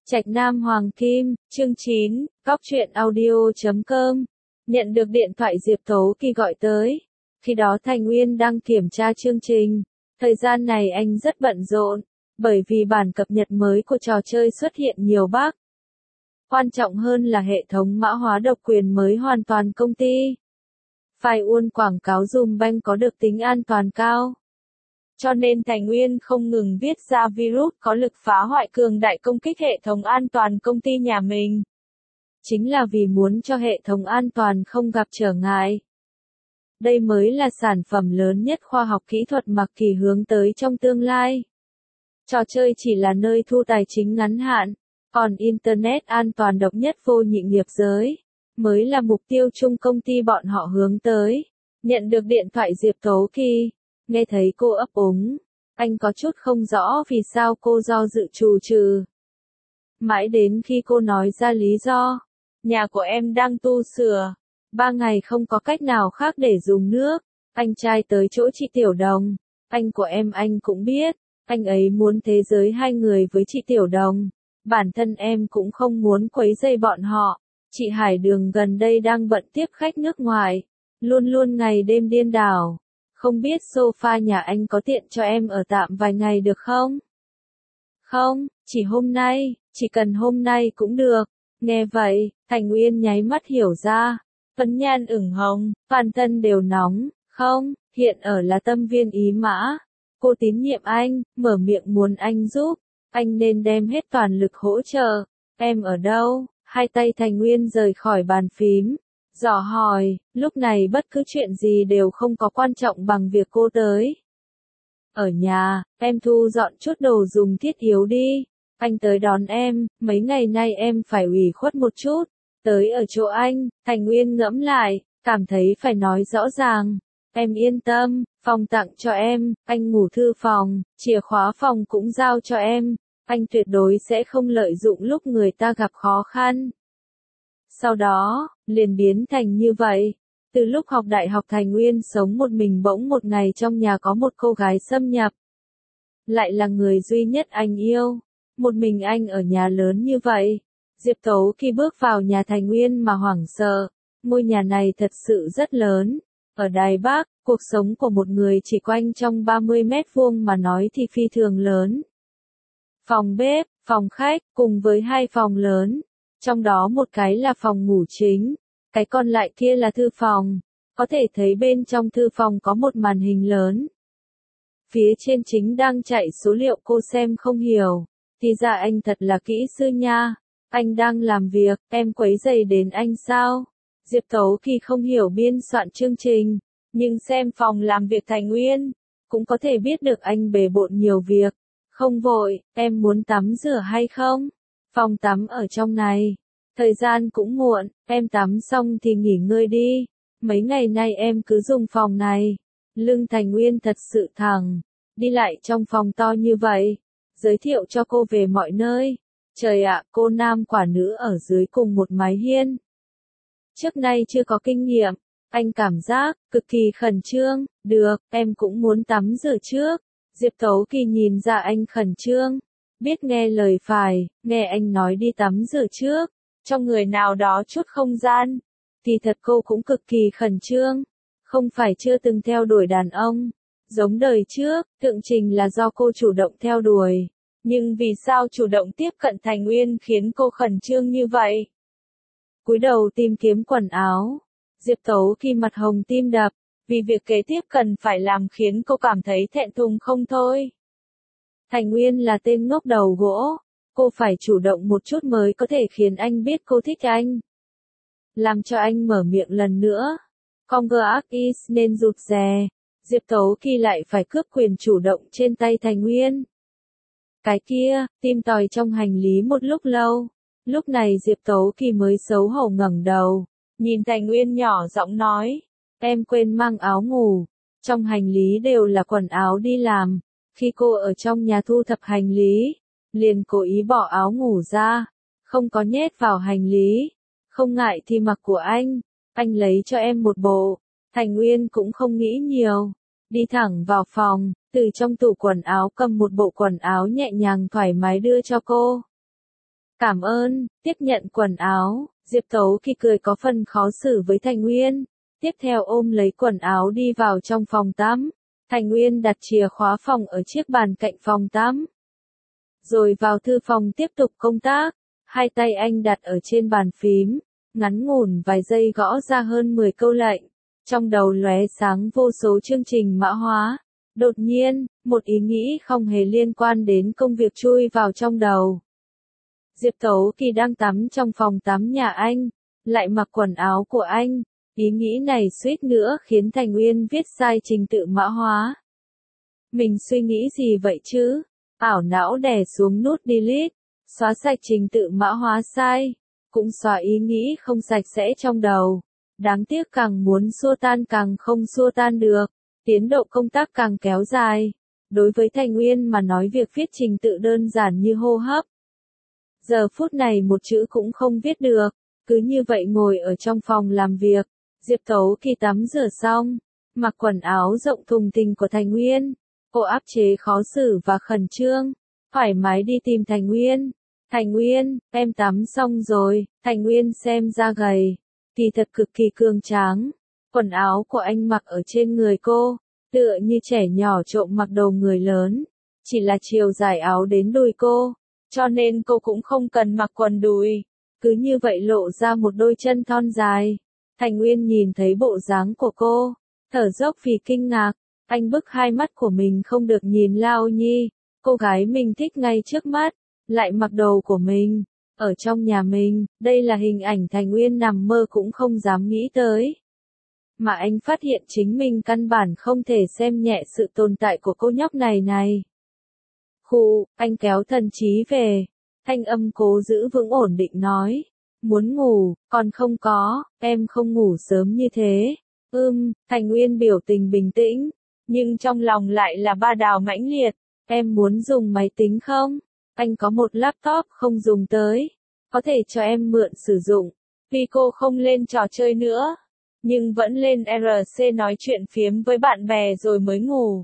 Trạch Nam Hoàng Kim, chương 9, Góc truyện audio.com. Nhận được điện thoại Diệp Tố Kỳ gọi tới. Khi đó Thành Nguyên đang kiểm tra chương trình. Thời gian này anh rất bận rộn, bởi vì bản cập nhật mới của trò chơi xuất hiện nhiều bug. Quan trọng hơn là hệ thống mã hóa độc quyền mới hoàn toàn công ty. Firewall quảng cáo dùm banh có được tính an toàn cao. Cho nên Thành Nguyên không ngừng viết ra virus có lực phá hoại cường đại công kích hệ thống an toàn công ty nhà mình. Chính là vì muốn cho hệ thống an toàn không gặp trở ngại. Đây mới là sản phẩm lớn nhất khoa học kỹ thuật Mạc Kỳ hướng tới trong tương lai. Trò chơi chỉ là nơi thu tài chính ngắn hạn, còn Internet an toàn độc nhất vô nhị nghiệp giới, mới là mục tiêu chung công ty bọn họ hướng tới. Nhận được điện thoại Diệp Tố Kỳ. Nghe thấy cô ấp úng, anh có chút không rõ vì sao cô do dự trù trừ. Mãi đến khi cô nói ra lý do, nhà của em đang tu sửa, 3 ngày không có cách nào khác để dùng nước, anh trai tới chỗ chị Tiểu Đồng, anh của em anh cũng biết, anh ấy muốn thế giới hai người với chị Tiểu Đồng, bản thân em cũng không muốn quấy rầy bọn họ, chị Hải Đường gần đây đang bận tiếp khách nước ngoài, luôn luôn ngày đêm điên đảo. Không biết sofa nhà anh có tiện cho em ở tạm vài ngày được không? Không, chỉ hôm nay, chỉ cần hôm nay cũng được. Nghe vậy, Thành Nguyên nháy mắt hiểu ra. Phấn nhan ửng hồng, toàn thân đều nóng. Không, hiện ở là tâm viên ý mã. Cô tín nhiệm anh, mở miệng muốn anh giúp. Anh nên đem hết toàn lực hỗ trợ. Em ở đâu? Hai tay Thành Nguyên rời khỏi bàn phím. Dò hỏi, lúc này bất cứ chuyện gì đều không có quan trọng bằng việc cô tới. Ở nhà, em thu dọn chút đồ dùng thiết yếu đi. Anh tới đón em, mấy ngày nay em phải ủy khuất một chút. Tới ở chỗ anh, Thành Nguyên ngẫm lại, cảm thấy phải nói rõ ràng. Em yên tâm, phòng tặng cho em, anh ngủ thư phòng, chìa khóa phòng cũng giao cho em. Anh tuyệt đối sẽ không lợi dụng lúc người ta gặp khó khăn. Sau đó, liền biến thành như vậy. Từ lúc học đại học Thành Nguyên sống một mình bỗng một ngày trong nhà có một cô gái xâm nhập. Lại là người duy nhất anh yêu. Một mình anh ở nhà lớn như vậy. Diệp Tố Kỳ bước vào nhà Thành Nguyên mà hoảng sợ. Ngôi nhà này thật sự rất lớn. Ở Đài Bắc, cuộc sống của một người chỉ quanh trong 30 mét vuông mà nói thì phi thường lớn. Phòng bếp, phòng khách, cùng với 2 phòng lớn. Trong đó một cái là phòng ngủ chính, cái còn lại kia là thư phòng. Có thể thấy bên trong thư phòng có một màn hình lớn. Phía trên chính đang chạy số liệu cô xem không hiểu. Thì ra anh thật là kỹ sư nha. Anh đang làm việc, em quấy rầy đến anh sao? Diệp Tố Kỳ không hiểu biên soạn chương trình, nhưng xem phòng làm việc Thành Nguyên, cũng có thể biết được anh bề bộn nhiều việc. Không vội, em muốn tắm rửa hay không? Phòng tắm ở trong này. Thời gian cũng muộn, em tắm xong thì nghỉ ngơi đi. Mấy ngày nay em cứ dùng phòng này. Lưng Thành Nguyên thật sự thẳng. Đi lại trong phòng to như vậy. Giới thiệu cho cô về mọi nơi. Trời ạ, cô nam quả nữ ở dưới cùng một mái hiên. Trước nay chưa có kinh nghiệm. Anh cảm giác, cực kỳ khẩn trương. Được, em cũng muốn tắm rửa trước. Diệp Tố Kỳ nhìn ra anh khẩn trương. Biết nghe lời phải, nghe anh nói đi tắm rửa trước. Trong người nào đó chút không gian. Thì thật cô cũng cực kỳ khẩn trương. Không phải chưa từng theo đuổi đàn ông. Giống đời trước, tượng trình là do cô chủ động theo đuổi. Nhưng vì sao chủ động tiếp cận Thành Nguyên khiến cô khẩn trương như vậy? Cúi đầu tìm kiếm quần áo. Diệp Tố Kỳ mặt hồng tim đập. Vì việc kế tiếp cần phải làm khiến cô cảm thấy thẹn thùng không thôi. Thành Nguyên là tên ngốc đầu gỗ. Cô phải chủ động một chút mới có thể khiến anh biết cô thích anh. Làm cho anh mở miệng lần nữa. Congrats nên rụt rè. Diệp Tố Kỳ lại phải cướp quyền chủ động trên tay Thành Nguyên. Cái kia, tìm tòi trong hành lý một lúc lâu. Lúc này Diệp Tố Kỳ mới xấu hổ ngẩng đầu. Nhìn Thành Nguyên nhỏ giọng nói. Em quên mang áo ngủ. Trong hành lý đều là quần áo đi làm. Khi cô ở trong nhà thu thập hành lý, liền cố ý bỏ áo ngủ ra. Không có nhét vào hành lý. Không ngại thì mặc của anh lấy cho em một bộ. Thành Nguyên cũng không nghĩ nhiều. Đi thẳng vào phòng, từ trong tủ quần áo cầm một bộ quần áo nhẹ nhàng thoải mái đưa cho cô. Cảm ơn, tiếp nhận quần áo, Diệp Tấu Kỳ cười có phần khó xử với Thành Nguyên. Tiếp theo ôm lấy quần áo đi vào trong phòng tắm. Thành Nguyên đặt chìa khóa phòng ở chiếc bàn cạnh phòng tắm. Rồi vào thư phòng tiếp tục công tác. Hai tay anh đặt ở trên bàn phím, ngắn ngủn vài giây gõ ra hơn 10 câu lệnh. Trong đầu lóe sáng vô số chương trình mã hóa. Đột nhiên, một ý nghĩ không hề liên quan đến công việc chui vào trong đầu. Diệp Tấu Kỳ đang tắm trong phòng tắm nhà anh, lại mặc quần áo của anh. Ý nghĩ này suýt nữa khiến Thành Nguyên viết sai trình tự mã hóa. Mình suy nghĩ gì vậy chứ? Ảo não đè xuống nút delete, xóa sạch trình tự mã hóa sai, cũng xóa ý nghĩ không sạch sẽ trong đầu. Đáng tiếc càng muốn xua tan càng không xua tan được, tiến độ công tác càng kéo dài. Đối với Thành Nguyên mà nói việc viết trình tự đơn giản như hô hấp. Giờ phút này một chữ cũng không viết được, cứ như vậy ngồi ở trong phòng làm việc. Diệp Tấu Kỳ tắm rửa xong, mặc quần áo rộng thùng thình của Thành Nguyên. Cô áp chế khó xử và khẩn trương, thoải mái đi tìm Thành Nguyên. Thành Nguyên, em tắm xong rồi. Thành Nguyên xem ra gầy, kỳ thật cực kỳ cường tráng. Quần áo của anh mặc ở trên người cô, tựa như trẻ nhỏ trộm mặc đồ người lớn. Chỉ là chiều dài áo đến đùi cô, cho nên cô cũng không cần mặc quần đùi. Cứ như vậy lộ ra một đôi chân thon dài. Thành Nguyên nhìn thấy bộ dáng của cô, thở dốc vì kinh ngạc. Anh bức hai mắt của mình không được nhìn Lao Nhi, cô gái mình thích ngay trước mắt, lại mặc đồ của mình, ở trong nhà mình. Đây là hình ảnh Thành Nguyên nằm mơ cũng không dám nghĩ tới. Mà anh phát hiện chính mình căn bản không thể xem nhẹ sự tồn tại của cô nhóc này. Khụ, anh kéo thần trí về, thanh âm cố giữ vững ổn định nói. Muốn ngủ, còn không có, em không ngủ sớm như thế. Thành Nguyên biểu tình bình tĩnh, nhưng trong lòng lại là ba đào mãnh liệt. Em muốn dùng máy tính không? Anh có một laptop không dùng tới, có thể cho em mượn sử dụng. Vì cô không lên trò chơi nữa, nhưng vẫn lên RC nói chuyện phiếm với bạn bè rồi mới ngủ.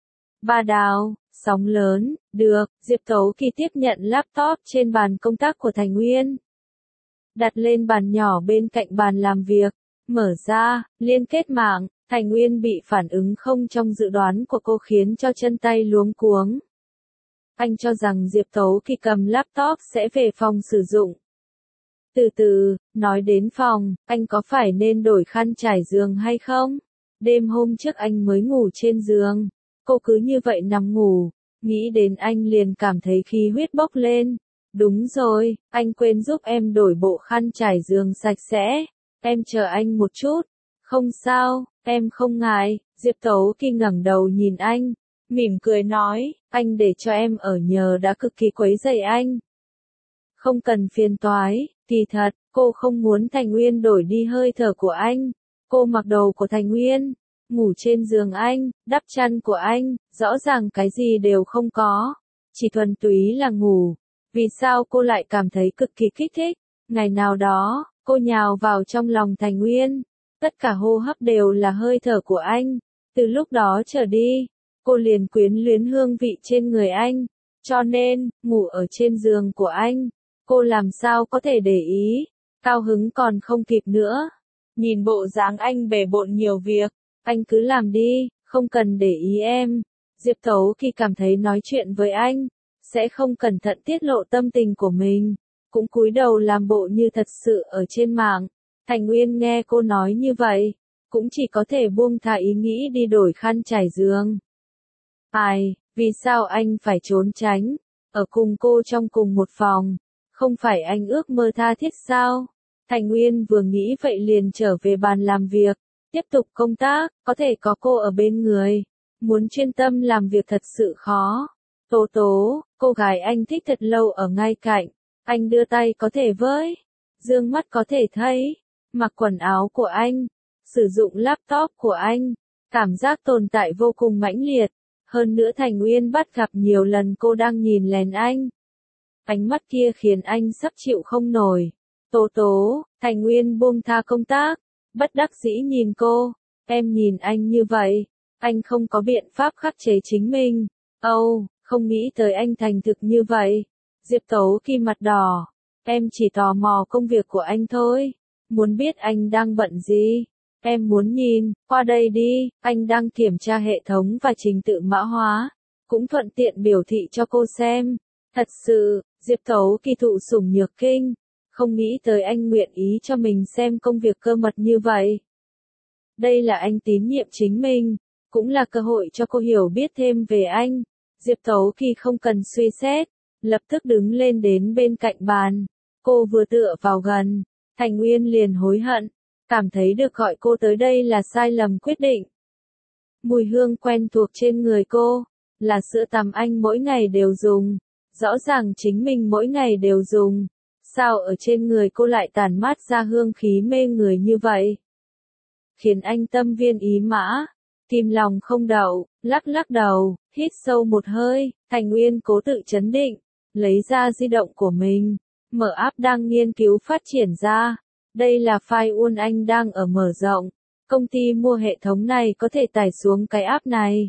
Ba đào, sóng lớn, được. Diệp Tấu Kỳ tiếp nhận laptop trên bàn công tác của Thành Nguyên, đặt lên bàn nhỏ bên cạnh bàn làm việc, mở ra, liên kết mạng. Thành Nguyên bị phản ứng không trong dự đoán của cô khiến cho chân tay luống cuống. Anh cho rằng Diệp Tấu Kỳ cầm laptop sẽ về phòng sử dụng. Từ từ, nói đến phòng, anh có phải nên đổi khăn trải giường hay không? Đêm hôm trước anh mới ngủ trên giường, cô cứ như vậy nằm ngủ, nghĩ đến anh liền cảm thấy khí huyết bốc lên. Đúng rồi, anh quên giúp em đổi bộ khăn trải giường sạch sẽ, em chờ anh một chút. Không sao, em không ngại. Diệp Tấu Kỳ ngẩng đầu nhìn anh, mỉm cười nói, anh để cho em ở nhờ đã cực kỳ quấy rầy anh. Không cần phiền toái, kỳ thật, cô không muốn Thành Nguyên đổi đi hơi thở của anh. Cô mặc đồ của Thành Nguyên, ngủ trên giường anh, đắp chăn của anh, rõ ràng cái gì đều không có, chỉ thuần túy là ngủ. Vì sao cô lại cảm thấy cực kỳ kích thích? Ngày nào đó, cô nhào vào trong lòng Thành Nguyên. Tất cả hô hấp đều là hơi thở của anh. Từ lúc đó trở đi, cô liền quyến luyến hương vị trên người anh. Cho nên, ngủ ở trên giường của anh, cô làm sao có thể để ý. Cao hứng còn không kịp nữa. Nhìn bộ dáng anh bề bộn nhiều việc, anh cứ làm đi, không cần để ý em. Diệp Tấu Kỳ cảm thấy nói chuyện với anh, sẽ không cẩn thận tiết lộ tâm tình của mình, cũng cúi đầu làm bộ như thật sự ở trên mạng. Thành Nguyên nghe cô nói như vậy, cũng chỉ có thể buông thả ý nghĩ đi đổi khăn trải giường. Ai, vì sao anh phải trốn tránh, ở cùng cô trong cùng một phòng, không phải anh ước mơ tha thiết sao? Thành Nguyên vừa nghĩ vậy liền trở về bàn làm việc, tiếp tục công tác, có thể có cô ở bên người, muốn chuyên tâm làm việc thật sự khó. Tố Tố, cô gái anh thích thật lâu ở ngay cạnh, anh đưa tay có thể với, dương mắt có thể thấy, mặc quần áo của anh, sử dụng laptop của anh, cảm giác tồn tại vô cùng mãnh liệt. Hơn nữa Thành Nguyên bắt gặp nhiều lần cô đang nhìn lén anh. Ánh mắt kia khiến anh sắp chịu không nổi. Tố Tố, Thành Nguyên buông tha công tác, bất đắc dĩ nhìn cô, em nhìn anh như vậy, anh không có biện pháp khắc chế chính mình. Không nghĩ tới anh thành thực như vậy. Diệp Tấu Kỳ mặt đỏ, Em chỉ tò mò công việc của anh thôi. Muốn biết anh đang bận gì. Em muốn nhìn, qua đây đi, anh đang kiểm tra hệ thống và trình tự mã hóa. Cũng thuận tiện biểu thị cho cô xem. Thật sự, Diệp Tấu Kỳ thụ sủng nhược kinh. Không nghĩ tới anh nguyện ý cho mình xem công việc cơ mật như vậy. Đây là anh tín nhiệm chính mình, cũng là cơ hội cho cô hiểu biết thêm về anh. Diệp Tấu Kỳ không cần suy xét, lập tức đứng lên đến bên cạnh bàn. Cô vừa tựa vào gần, Thành Nguyên liền hối hận, cảm thấy được gọi cô tới đây là sai lầm quyết định. Mùi hương quen thuộc trên người cô, là sữa tắm anh mỗi ngày đều dùng, rõ ràng chính mình mỗi ngày đều dùng. Sao ở trên người cô lại tản mát ra hương khí mê người như vậy? Khiến anh tâm viên ý mã, kìm lòng không đậu, lắc lắc đầu, hít sâu một hơi, Thành Nguyên cố tự trấn định, lấy ra di động của mình, mở app đang nghiên cứu phát triển ra. Đây là file Uôn Anh đang ở mở rộng, công ty mua hệ thống này có thể tải xuống cái app này.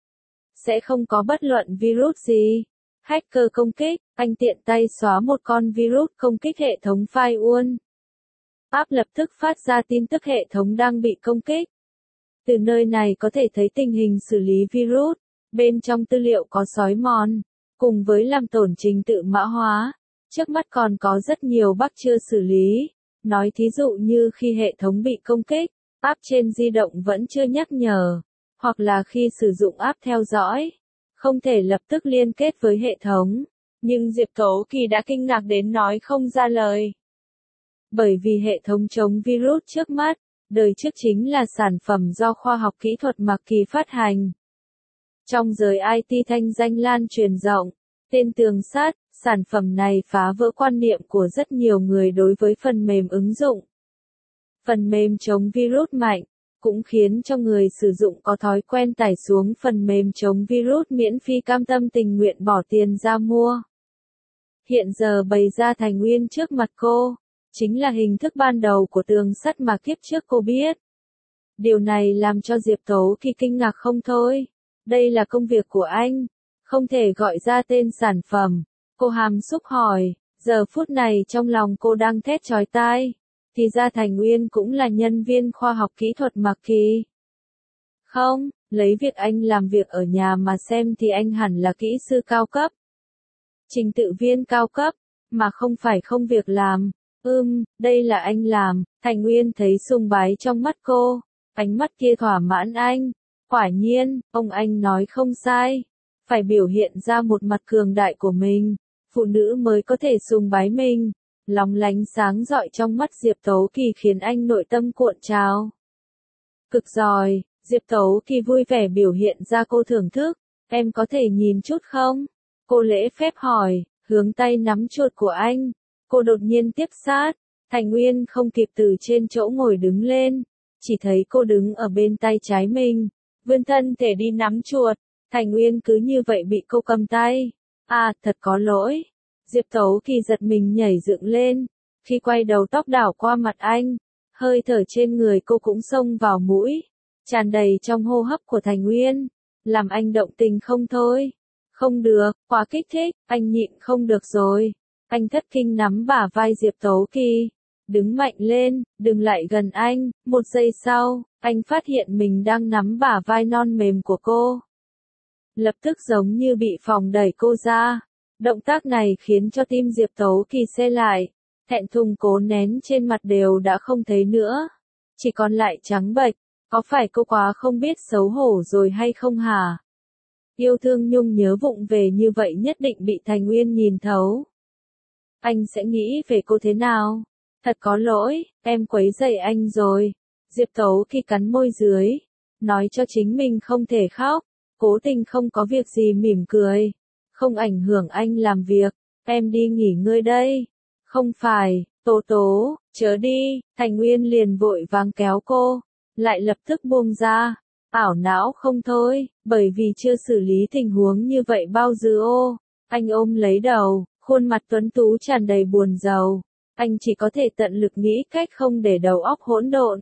Sẽ không có bất luận virus gì. Hacker công kích, anh tiện tay xóa một con virus công kích hệ thống file Uôn. App lập tức phát ra tin tức hệ thống đang bị công kích. Từ nơi này có thể thấy tình hình xử lý virus, bên trong tư liệu có xói mòn, cùng với làm tổn trình tự mã hóa. Trước mắt còn có rất nhiều bug chưa xử lý. Nói thí dụ như khi hệ thống bị công kích, app trên di động vẫn chưa nhắc nhở, hoặc là khi sử dụng app theo dõi, không thể lập tức liên kết với hệ thống. Nhưng Diệp Tố Kỳ đã kinh ngạc đến nói không ra lời. Bởi vì hệ thống chống virus trước mắt, đời trước chính là sản phẩm do khoa học kỹ thuật Mạc Kỳ phát hành. Trong giới IT thanh danh lan truyền rộng, tên tường sắt, sản phẩm này phá vỡ quan niệm của rất nhiều người đối với phần mềm ứng dụng. Phần mềm chống virus mạnh, cũng khiến cho người sử dụng có thói quen tải xuống phần mềm chống virus miễn phí cam tâm tình nguyện bỏ tiền ra mua. Hiện giờ bày ra Thành Nguyên trước mặt cô, chính là hình thức ban đầu của tường sắt mà kiếp trước cô biết. Điều này làm cho Diệp Tố Kỳ kinh ngạc không thôi. Đây là công việc của anh, không thể gọi ra tên sản phẩm. Cô hàm xúc hỏi, giờ phút này trong lòng cô đang thét chói tai. Thì ra Thành Nguyên cũng là nhân viên khoa học kỹ thuật Mạc Kỳ. Không, lấy việc anh làm việc ở nhà mà xem thì anh hẳn là kỹ sư cao cấp. Trình tự viên cao cấp, mà không phải không việc làm. Đây là anh làm. Thành Nguyên thấy sùng bái trong mắt cô, ánh mắt kia thỏa mãn anh. Quả nhiên, ông anh nói không sai. Phải biểu hiện ra một mặt cường đại của mình, phụ nữ mới có thể sùng bái mình. Lóng lánh sáng rọi trong mắt Diệp Tố Kỳ khiến anh nội tâm cuộn trào. Cực giỏi, Diệp Tố Kỳ vui vẻ biểu hiện ra cô thưởng thức. Em có thể nhìn chút không? Cô lễ phép hỏi, hướng tay nắm chuột của anh. Cô đột nhiên tiếp sát. Thành Nguyên không kịp từ trên chỗ ngồi đứng lên. Chỉ thấy cô đứng ở bên tay trái mình. Vươn thân thể đi nắm chuột. Thành Nguyên cứ như vậy bị cô cầm tay. À, thật có lỗi. Diệp Tố Kỳ giật mình nhảy dựng lên. Khi quay đầu tóc đảo qua mặt anh, hơi thở trên người cô cũng xông vào mũi, tràn đầy trong hô hấp của Thành Nguyên, làm anh động tình không thôi. Không được, quá kích thích, anh nhịn không được rồi. Anh thất kinh nắm bả vai Diệp Tố Kỳ, đứng mạnh lên, đừng lại gần anh. Một giây sau, anh phát hiện mình đang nắm bả vai non mềm của cô. Lập tức giống như bị phòng đẩy cô ra. Động tác này khiến cho tim Diệp Tố Kỳ se lại, thẹn thùng cố nén trên mặt đều đã không thấy nữa, chỉ còn lại trắng bệch. Có phải cô quá không biết xấu hổ rồi hay không hả? Yêu thương nhung nhớ vụng về như vậy nhất định bị Thành Nguyên nhìn thấu. Anh sẽ nghĩ về cô thế nào? Thật có lỗi, em quấy rầy anh rồi. Diệp Tố Kỳ cắn môi dưới, nói cho chính mình không thể khóc, cố tình không có việc gì mỉm cười. Không ảnh hưởng anh làm việc, em đi nghỉ ngơi đây. Không phải, Tố Tố, chớ đi. Thành Nguyên liền vội vàng kéo cô, lại lập tức buông ra. Ảo não không thôi, bởi vì chưa xử lý tình huống như vậy bao giờ ô. Anh ôm lấy đầu, khuôn mặt tuấn tú tràn đầy buồn rầu. Anh chỉ có thể tận lực nghĩ cách không để đầu óc hỗn độn.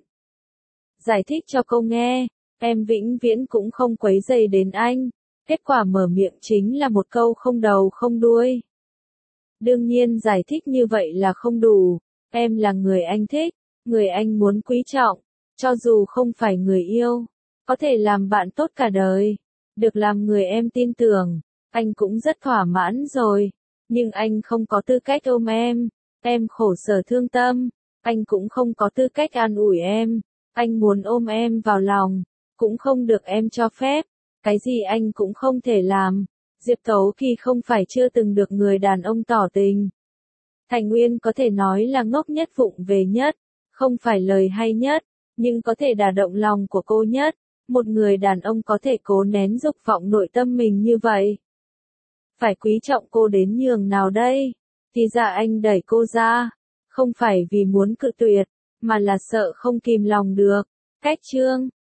Giải thích cho cô nghe, em vĩnh viễn cũng không quấy rầy đến anh. Kết quả mở miệng chính là một câu không đầu không đuôi. Đương nhiên giải thích như vậy là không đủ. Em là người anh thích, người anh muốn quý trọng, cho dù không phải người yêu, có thể làm bạn tốt cả đời, được làm người em tin tưởng, anh cũng rất thỏa mãn rồi. Nhưng anh không có tư cách ôm em khổ sở thương tâm, anh cũng không có tư cách an ủi em, anh muốn ôm em vào lòng, cũng không được em cho phép, cái gì anh cũng không thể làm. Diệp Tấu Kỳ không phải chưa từng được người đàn ông tỏ tình. Thành Nguyên có thể nói là ngốc nhất vụng về nhất, không phải lời hay nhất, nhưng có thể đả động lòng của cô nhất. Một người đàn ông có thể cố nén dục vọng nội tâm mình như vậy. Phải quý trọng cô đến nhường nào đây? Thì ra anh đẩy cô ra, không phải vì muốn cự tuyệt, mà là sợ không kìm lòng được. Cách chương